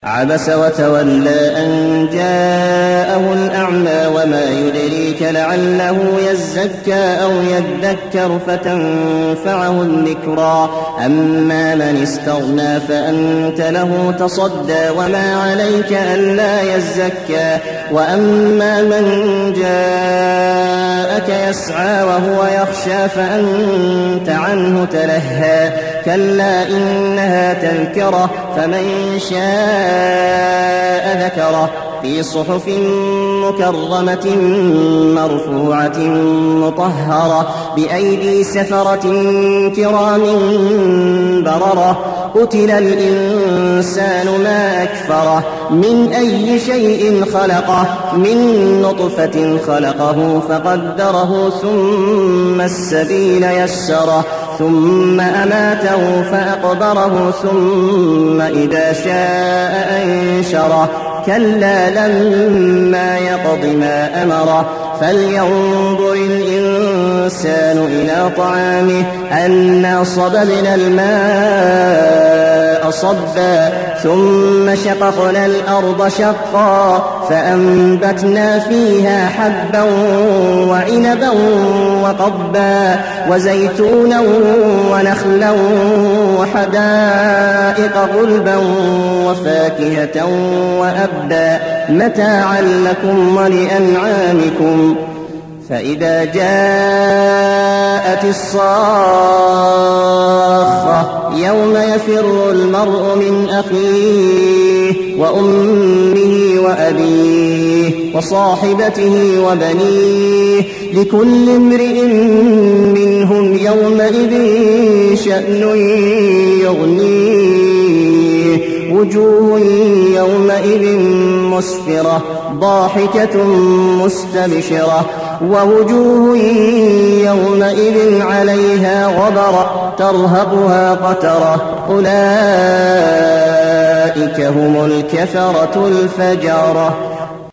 عبس وتولى أن جاءه الأعمى وما يدريك لعله يزكى أو يذكر فتنفعه الذكرى أما من استغنى فأنت له تصدى وما عليك ألا يزكى وأما من جاءك يسعى وهو يخشى فأنت عنه تلهى كلا إنها تذكرة فمن شاء ذكره في صحف مكرمة مرفوعة مطهرة بأيدي سفرة كرام بررة قتل الإنسان ما أكفره من أي شيء خلقه من نطفة خلقه فقدره ثم السبيل يسره ثم أماته فأقبره ثم إذا شاء أنشره كلا لما يقض ما أمره فلينظر الإنسان إلى طعامه أنا صببنا الماء صبا ثم شققنا الأرض شقا فأنبتنا فيها حبا وعنبا وقبا وزيتونا ونخلا وحدائق غلبا وفاكهة وأبا متاعا لكم ولأنعامكم فإذا جاءت الصاخة يوم يفر المرء من أخيه وأمه وأبيه وصاحبته وبنيه لكل امرئ منهم يومئذ شأن يغنيه وجوه يومئذ مسفرة ضاحكة مستبشرة ووجوه يومئذ عليها غبرة ترهقها قترة أولئك هم الكفرة الفجرة.